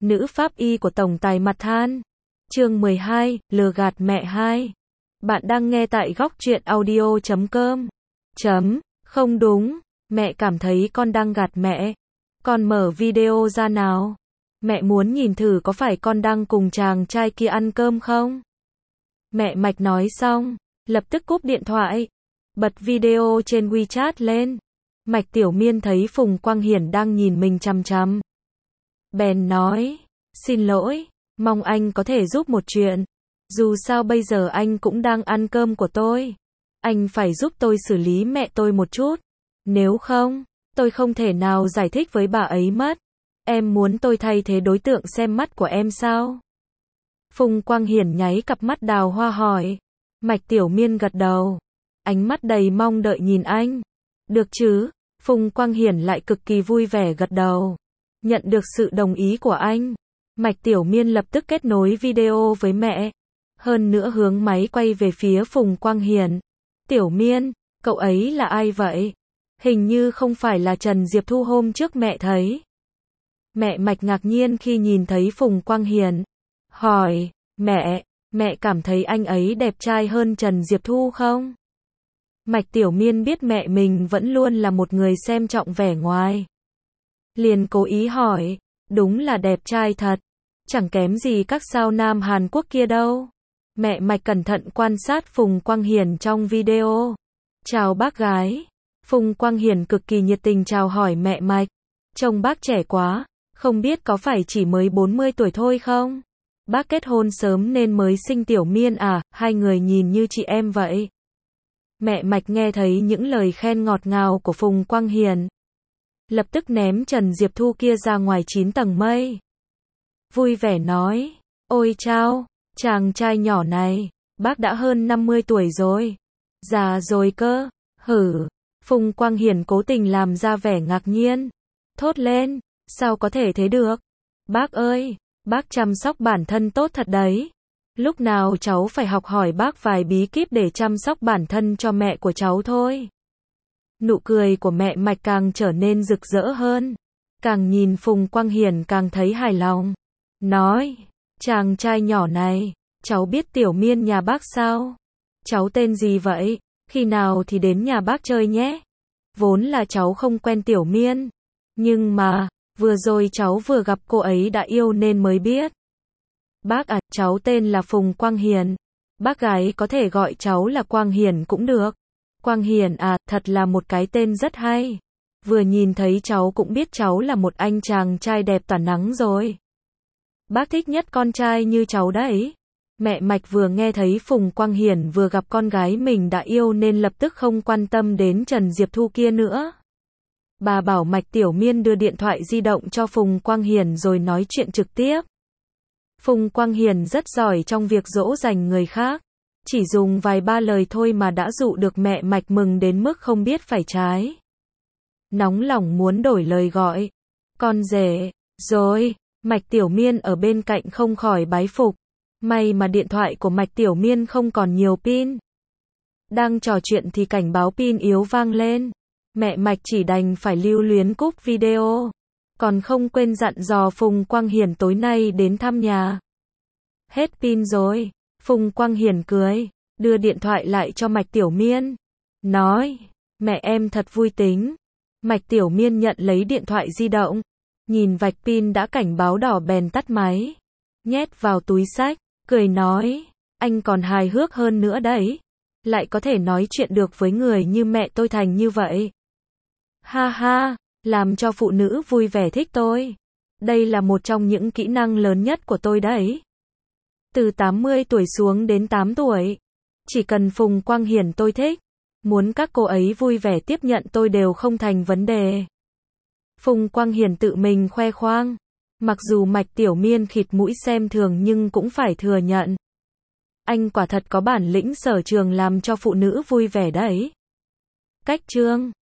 nữ pháp y của tổng tài mặt than. Chương 12, lừa gạt mẹ 2. Bạn đang nghe tại góc truyện audio.com. Không đúng, mẹ cảm thấy con đang gạt mẹ. Con mở video ra nào. Mẹ muốn nhìn thử có phải con đang cùng chàng trai kia ăn cơm không? Mẹ Mạch nói xong, lập tức cúp điện thoại, bật video trên WeChat lên. Mạch Tiểu Miên thấy Phùng Quang Hiển đang nhìn mình chằm chằm. Bèn nói, xin lỗi, mong anh có thể giúp một chuyện. Dù sao bây giờ anh cũng đang ăn cơm của tôi. Anh phải giúp tôi xử lý mẹ tôi một chút. Nếu không, tôi không thể nào giải thích với bà ấy mất. Em muốn tôi thay thế đối tượng xem mắt của em sao? Phùng Quang Hiển nháy cặp mắt đào hoa hỏi. Mạch Tiểu Miên gật đầu. Ánh mắt đầy mong đợi nhìn anh. Được chứ? Phùng Quang Hiển lại cực kỳ vui vẻ gật đầu. Nhận được sự đồng ý của anh, Mạch Tiểu Miên lập tức kết nối video với mẹ. Hơn nữa hướng máy quay về phía Phùng Quang Hiển. Tiểu Miên, cậu ấy là ai vậy? Hình như không phải là Trần Diệp Thu hôm trước mẹ thấy. Mẹ Mạch ngạc nhiên khi nhìn thấy Phùng Quang Hiển. Hỏi, mẹ cảm thấy anh ấy đẹp trai hơn Trần Diệp Thu không? Mạch Tiểu Miên biết mẹ mình vẫn luôn là một người xem trọng vẻ ngoài. Liền cố ý hỏi, đúng là đẹp trai thật, chẳng kém gì các sao nam Hàn Quốc kia đâu. Mẹ Mạch cẩn thận quan sát Phùng Quang Hiển trong video. Chào bác gái. Phùng Quang Hiển cực kỳ nhiệt tình chào hỏi mẹ Mạch. Trông bác trẻ quá, không biết có phải chỉ mới 40 tuổi thôi không? Bác kết hôn sớm nên mới sinh Tiểu Miên à, hai người nhìn như chị em vậy. Mẹ Mạch nghe thấy những lời khen ngọt ngào của Phùng Quang Hiển, lập tức ném Trần Diệp Thu kia ra ngoài 9 tầng mây. Vui vẻ nói, ôi chao, chàng trai nhỏ này, bác đã hơn 50 tuổi rồi. Già rồi cơ, hử. Phùng Quang Hiển cố tình làm ra vẻ ngạc nhiên. Thốt lên, sao có thể thế được? Bác ơi, bác chăm sóc bản thân tốt thật đấy. Lúc nào cháu phải học hỏi bác vài bí kíp để chăm sóc bản thân cho mẹ của cháu thôi. Nụ cười của mẹ Mạch càng trở nên rực rỡ hơn. Càng nhìn Phùng Quang Hiển càng thấy hài lòng. Nói, chàng trai nhỏ này, cháu biết Tiểu Miên nhà bác sao? Cháu tên gì vậy? Khi nào thì đến nhà bác chơi nhé? Vốn là cháu không quen Tiểu Miên. Nhưng mà, vừa rồi cháu vừa gặp cô ấy đã yêu nên mới biết. Bác à, cháu tên là Phùng Quang Hiển. Bác gái có thể gọi cháu là Quang Hiển cũng được. Quang Hiển à, thật là một cái tên rất hay. Vừa nhìn thấy cháu cũng biết cháu là một anh chàng trai đẹp tỏa nắng rồi. Bác thích nhất con trai như cháu đấy. Mẹ Mạch vừa nghe thấy Phùng Quang Hiển vừa gặp con gái mình đã yêu nên lập tức không quan tâm đến Trần Diệp Thu kia nữa. Bà bảo Mạch Tiểu Miên đưa điện thoại di động cho Phùng Quang Hiển rồi nói chuyện trực tiếp. Phùng Quang Hiển rất giỏi trong việc dỗ dành người khác. Chỉ dùng vài ba lời thôi mà đã dụ được mẹ Mạch mừng đến mức không biết phải trái. Nóng lòng muốn đổi lời gọi. Con rể, rồi, Mạch Tiểu Miên ở bên cạnh không khỏi bái phục. May mà điện thoại của Mạch Tiểu Miên không còn nhiều pin. Đang trò chuyện thì cảnh báo pin yếu vang lên. Mẹ Mạch chỉ đành phải lưu luyến cúp video. Còn không quên dặn dò Phùng Quang Hiển tối nay đến thăm nhà. Hết pin rồi. Phùng Quang Hiển cười, đưa điện thoại lại cho Mạch Tiểu Miên. Nói, mẹ em thật vui tính. Mạch Tiểu Miên nhận lấy điện thoại di động. Nhìn vạch pin đã cảnh báo đỏ bèn tắt máy. Nhét vào túi xách, cười nói, anh còn hài hước hơn nữa đấy. Lại có thể nói chuyện được với người như mẹ tôi thành như vậy. Ha ha, làm cho phụ nữ vui vẻ thích tôi. Đây là một trong những kỹ năng lớn nhất của tôi đấy. Từ 80 tuổi xuống đến 8 tuổi. Chỉ cần Phùng Quang Hiển tôi thích. Muốn các cô ấy vui vẻ tiếp nhận tôi đều không thành vấn đề. Phùng Quang Hiển tự mình khoe khoang. Mặc dù Mạch Tiểu Miên khịt mũi xem thường nhưng cũng phải thừa nhận. Anh quả thật có bản lĩnh sở trường làm cho phụ nữ vui vẻ đấy. Cách chương